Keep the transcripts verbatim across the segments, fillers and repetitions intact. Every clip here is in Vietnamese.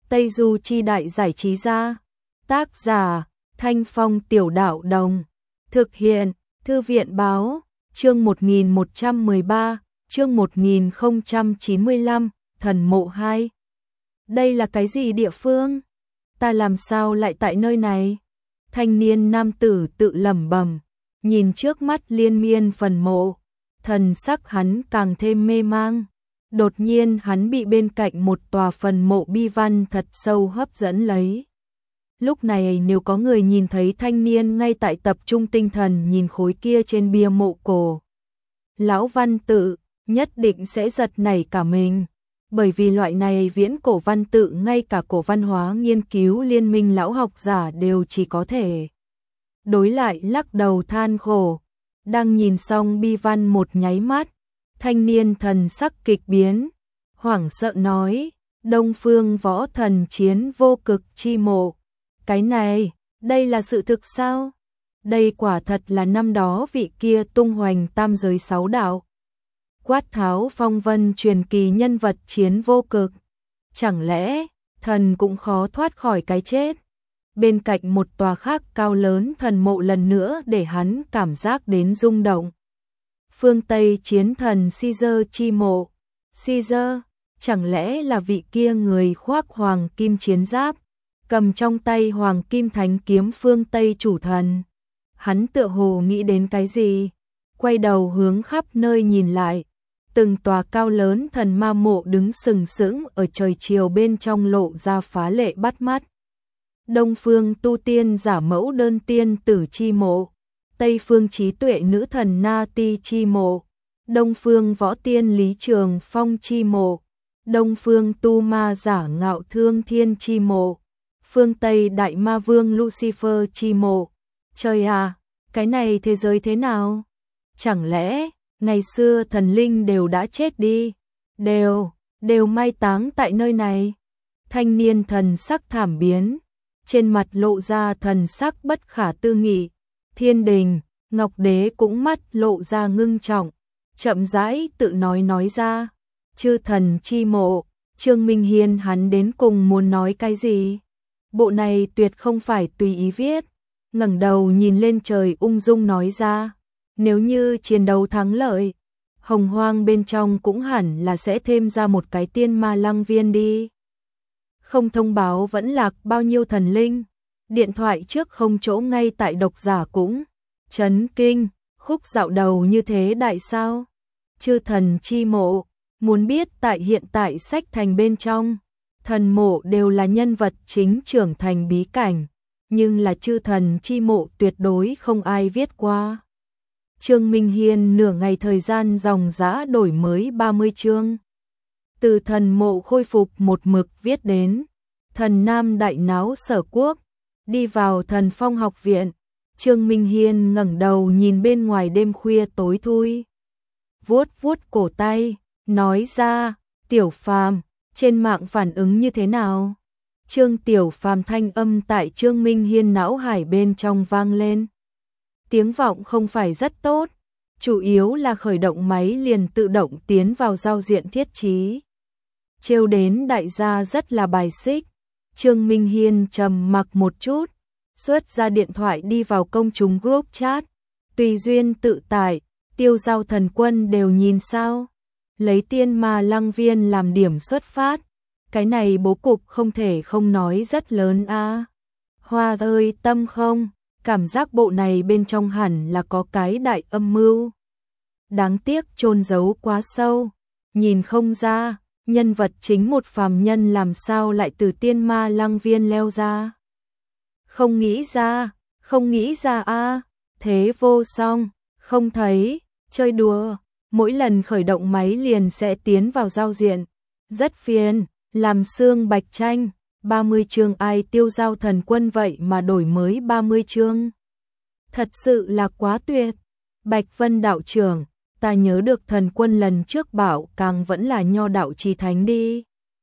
Tây Du Chi Đại Giải Trí Gia. Tác giả Thanh Phong Tiểu Đạo Đồng. Thực hiện Thư viện Báo. Chương một nghìn một trăm mười ba, chương một nghìn không trăm chín mươi lăm, Thần Mộ hai. Đây là cái gì địa phương? Ta làm sao lại tại nơi này? Thanh niên nam tử tự lẩm bẩm, nhìn trước mắt liên miên phần mộ, thần sắc hắn càng thêm mê mang. Đột nhiên hắn bị bên cạnh một tòa phần mộ bi văn thật sâu hấp dẫn lấy. Lúc này nếu có người nhìn thấy thanh niên ngay tại tập trung tinh thần nhìn khối kia trên bia mộ cổ lão văn tự, nhất định sẽ giật nảy cả mình. Bởi vì loại này viễn cổ văn tự ngay cả cổ văn hóa nghiên cứu liên minh lão học giả đều chỉ có thể đối lại lắc đầu than khổ. Đang nhìn xong bi văn một nháy mắt, thanh niên thần sắc kịch biến, hoảng sợ nói, Đông Phương Võ Thần Chiến Vô Cực Chi Mộ. Cái này, đây là sự thực sao? Đây quả thật là năm đó vị kia tung hoành tam giới sáu đạo, quát tháo phong vân truyền kỳ nhân vật chiến vô cực. Chẳng lẽ, thần cũng khó thoát khỏi cái chết? Bên cạnh một tòa khác cao lớn thần mộ lần nữa để hắn cảm giác đến rung động. Phương Tây chiến thần Caesar chi mộ. Caesar, chẳng lẽ là vị kia người khoác hoàng kim chiến giáp, cầm trong tay hoàng kim thánh kiếm phương Tây chủ thần? Hắn tựa hồ nghĩ đến cái gì, quay đầu hướng khắp nơi nhìn lại. Từng tòa cao lớn thần ma mộ đứng sừng sững ở trời chiều bên trong lộ ra phá lệ bắt mắt. Đông phương tu tiên giả mẫu đơn tiên tử chi mộ, Tây phương trí tuệ nữ thần Na Ti chi mộ, Đông phương võ tiên Lý Trường Phong chi mộ, Đông phương tu ma giả ngạo thương thiên chi mộ, phương Tây đại ma vương Lucifer chi mộ. Trời à, cái này thế giới thế nào? Chẳng lẽ ngày xưa thần linh đều đã chết đi, đều, đều mai táng tại nơi này? Thanh niên thần sắc thảm biến, trên mặt lộ ra thần sắc bất khả tư nghị. Thiên Đình, Ngọc Đế cũng mắt lộ ra ngưng trọng, chậm rãi tự nói nói ra, chư thần chi mộ. Trương Minh Hiên hắn đến cùng muốn nói cái gì? Bộ này tuyệt không phải tùy ý viết. Ngẩng đầu nhìn lên trời ung dung nói ra, nếu như chiến đấu thắng lợi, hồng hoang bên trong cũng hẳn là sẽ thêm ra một cái tiên ma lăng viên đi. Không thông báo vẫn lạc bao nhiêu thần linh, điện thoại trước không chỗ ngay tại độc giả cũng chấn kinh, khúc dạo đầu như thế đại sao? Chư thần chi mộ, muốn biết tại hiện tại sách thành bên trong, thần mộ đều là nhân vật chính trưởng thành bí cảnh, nhưng là chư thần chi mộ tuyệt đối không ai viết qua. Trương Minh Hiên nửa ngày thời gian dòng dã đổi mới ba mươi chương. Từ thần mộ khôi phục một mực viết đến thần nam đại náo sở quốc, đi vào thần phong học viện. Trương Minh Hiên ngẩng đầu nhìn bên ngoài đêm khuya tối thui, vuốt vuốt cổ tay, nói ra, Tiểu Phàm, trên mạng phản ứng như thế nào? Trương Tiểu Phàm thanh âm tại Trương Minh Hiên não hải bên trong vang lên. Tiếng vọng không phải rất tốt, chủ yếu là khởi động máy liền tự động tiến vào giao diện thiết trí. Trêu đến đại gia rất là bài xích. Trương Minh Hiên trầm mặc một chút, xuất ra điện thoại đi vào công chúng group chat, tùy duyên tự tại, Tiêu Giao thần quân đều nhìn sao? Lấy tiên ma lăng viên làm điểm xuất phát. Cái này bố cục không thể không nói rất lớn a. À. Hoa ơi tâm không, cảm giác bộ này bên trong hẳn là có cái đại âm mưu. Đáng tiếc chôn giấu quá sâu, nhìn không ra, nhân vật chính một phàm nhân làm sao lại từ tiên ma lăng viên leo ra. Không nghĩ ra, không nghĩ ra a, à. Thế vô song, không thấy, chơi đùa, mỗi lần khởi động máy liền sẽ tiến vào giao diện. Rất phiền. Làm xương bạch tranh, ba mươi chương ai Tiêu Giao thần quân vậy mà đổi mới ba mươi chương. Thật sự là quá tuyệt. Bạch Vân đạo trưởng, ta nhớ được thần quân lần trước bảo càng vẫn là nho đạo chí thánh đi.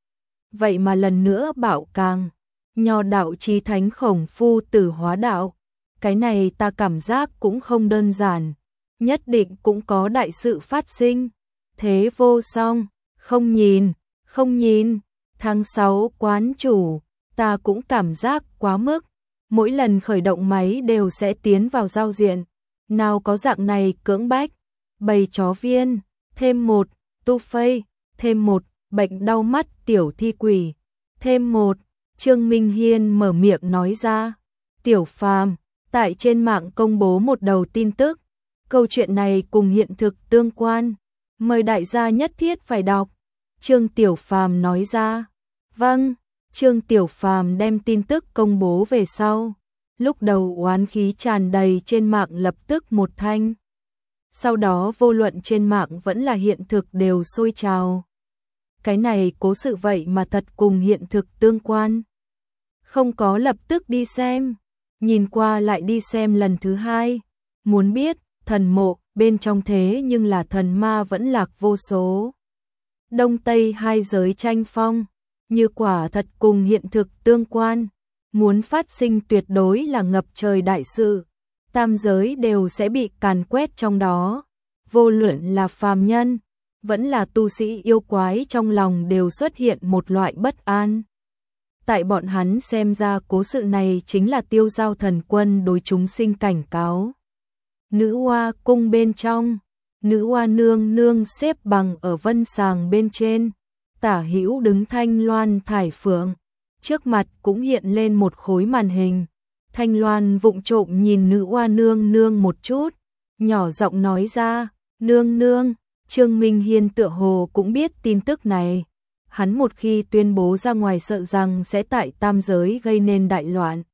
Vậy mà lần nữa bảo càng, nho đạo chí thánh khổng phu tử hóa đạo. Cái này ta cảm giác cũng không đơn giản, nhất định cũng có đại sự phát sinh. Thế vô song, không nhìn, không nhìn. Tháng sáu quán chủ, ta cũng cảm giác quá mức. Mỗi lần khởi động máy đều sẽ tiến vào giao diện. Nào có dạng này cưỡng bách. Bầy chó viên, thêm một, tu phây, thêm một, bệnh đau mắt tiểu thi quỷ, thêm một. Trương Minh Hiên mở miệng nói ra. Tiểu Phàm, tại trên mạng công bố một đầu tin tức. Câu chuyện này cùng hiện thực tương quan. Mời đại gia nhất thiết phải đọc. Trương Tiểu Phàm nói ra. Vâng, Trương Tiểu Phàm đem tin tức công bố về sau. Lúc đầu oán khí tràn đầy trên mạng lập tức một thanh. Sau đó vô luận trên mạng vẫn là hiện thực đều sôi trào. Cái này cố sự vậy mà thật cùng hiện thực tương quan. Không có lập tức đi xem, nhìn qua lại đi xem lần thứ hai. Muốn biết, thần mộ, bên trong thế nhưng là thần ma vẫn lạc vô số. Đông Tây hai giới tranh phong, như quả thật cùng hiện thực tương quan. Muốn phát sinh tuyệt đối là ngập trời đại sự. Tam giới đều sẽ bị càn quét trong đó. Vô luận là phàm nhân, vẫn là tu sĩ yêu quái trong lòng đều xuất hiện một loại bất an. Tại bọn hắn xem ra cố sự này chính là Tiêu Giao Thần Quân đối chúng sinh cảnh cáo. Nữ Hoa cung bên trong, Nữ Hoa nương nương xếp bằng ở vân sàng bên trên, tả hữu đứng Thanh Loan Thải Phượng, trước mặt cũng hiện lên một khối màn hình. Thanh Loan vụng trộm nhìn Nữ Hoa nương nương một chút, nhỏ giọng nói ra, nương nương. Trương Minh Hiên tựa hồ cũng biết tin tức này. Hắn một khi tuyên bố ra ngoài sợ rằng sẽ tại tam giới gây nên đại loạn.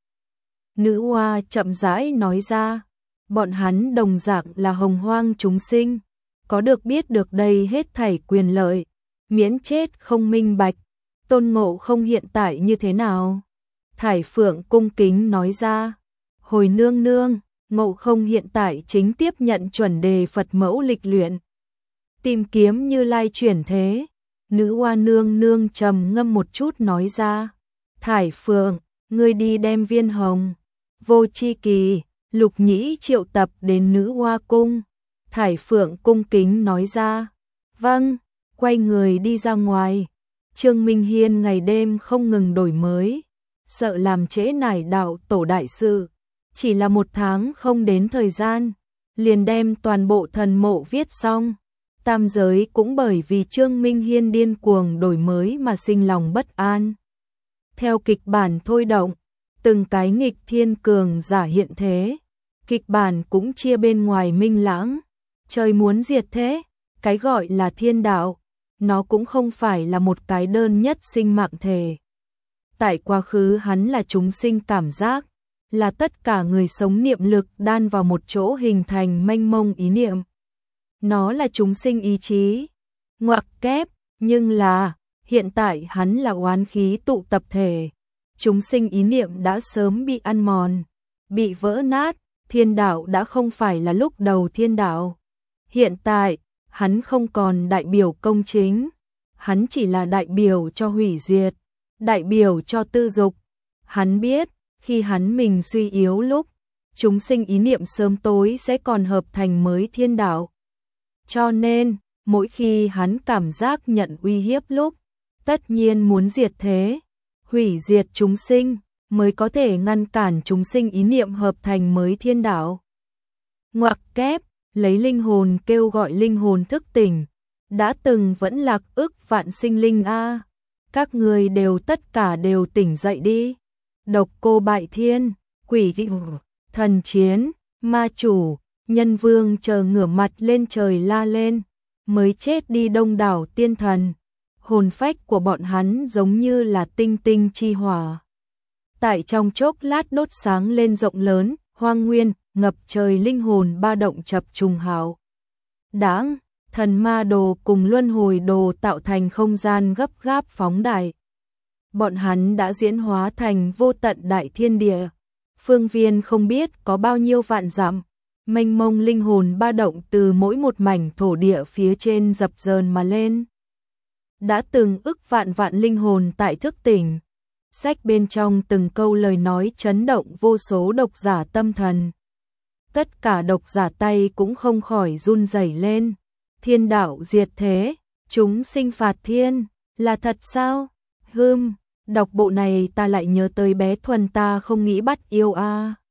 Nữ Hoa chậm rãi nói ra, bọn hắn đồng dạng là hồng hoang chúng sinh, có được biết được đây hết thảy quyền lợi, miễn chết không minh bạch. Tôn Ngộ Không hiện tại như thế nào? Thải Phượng cung kính nói ra, hồi nương nương, Ngộ Không hiện tại chính tiếp nhận chuẩn đề Phật mẫu lịch luyện, tìm kiếm Như Lai chuyển thế. Nữ Hoa nương nương trầm ngâm một chút nói ra, Thải Phượng, ngươi đi đem Viên Hồng, Vô Chi Kỳ, Lục Nhĩ triệu tập đến Nữ Hoa cung. Thải Phượng cung kính nói ra, vâng, quay người đi ra ngoài. Trương Minh Hiên ngày đêm không ngừng đổi mới, sợ làm trễ nải đạo tổ đại sự. Chỉ là một tháng không đến thời gian, liền đem toàn bộ thần mộ viết xong. Tam giới cũng bởi vì Trương Minh Hiên điên cuồng đổi mới mà sinh lòng bất an. Theo kịch bản thôi động, từng cái nghịch thiên cường giả hiện thế. Kịch bản cũng chia bên ngoài minh lãng. Trời muốn diệt thế, cái gọi là thiên đạo, nó cũng không phải là một cái đơn nhất sinh mạng thể. Tại quá khứ hắn là chúng sinh cảm giác, là tất cả người sống niệm lực đan vào một chỗ hình thành mênh mông ý niệm. Nó là chúng sinh ý chí, ngoặc kép, nhưng là, hiện tại hắn là oán khí tụ tập thể. Chúng sinh ý niệm đã sớm bị ăn mòn, bị vỡ nát, thiên đạo đã không phải là lúc đầu thiên đạo. Hiện tại, hắn không còn đại biểu công chính, hắn chỉ là đại biểu cho hủy diệt, đại biểu cho tư dục. Hắn biết, khi hắn mình suy yếu lúc, chúng sinh ý niệm sớm tối sẽ còn hợp thành mới thiên đạo. Cho nên, mỗi khi hắn cảm giác nhận uy hiếp lúc, tất nhiên muốn diệt thế, hủy diệt chúng sinh, mới có thể ngăn cản chúng sinh ý niệm hợp thành mới thiên đạo. Ngoặc kép, lấy linh hồn kêu gọi linh hồn thức tỉnh, đã từng vẫn lạc ức vạn sinh linh a, các người đều tất cả đều tỉnh dậy đi. Độc Cô Bại Thiên, Quỷ Dị, Thần Chiến, Ma Chủ, Nhân Vương chờ ngửa mặt lên trời la lên, mới chết đi đông đảo tiên thần. Hồn phách của bọn hắn giống như là tinh tinh chi hỏa, tại trong chốc lát đốt sáng lên rộng lớn, hoang nguyên, ngập trời linh hồn ba động chập trùng hào đáng. Thần ma đồ cùng luân hồi đồ tạo thành không gian gấp gáp phóng đại. Bọn hắn đã diễn hóa thành vô tận đại thiên địa, phương viên không biết có bao nhiêu vạn dặm, mênh mông linh hồn ba động từ mỗi một mảnh thổ địa phía trên dập dờn mà lên. Đã từng ức vạn vạn linh hồn tại thức tỉnh, sách bên trong từng câu lời nói chấn động vô số độc giả tâm thần. Tất cả độc giả tay cũng không khỏi run rẩy lên. Thiên đạo diệt thế, chúng sinh phạt thiên, là thật sao? Hưm, đọc bộ này ta lại nhớ tới bé Thuần ta không nghĩ bắt yêu a.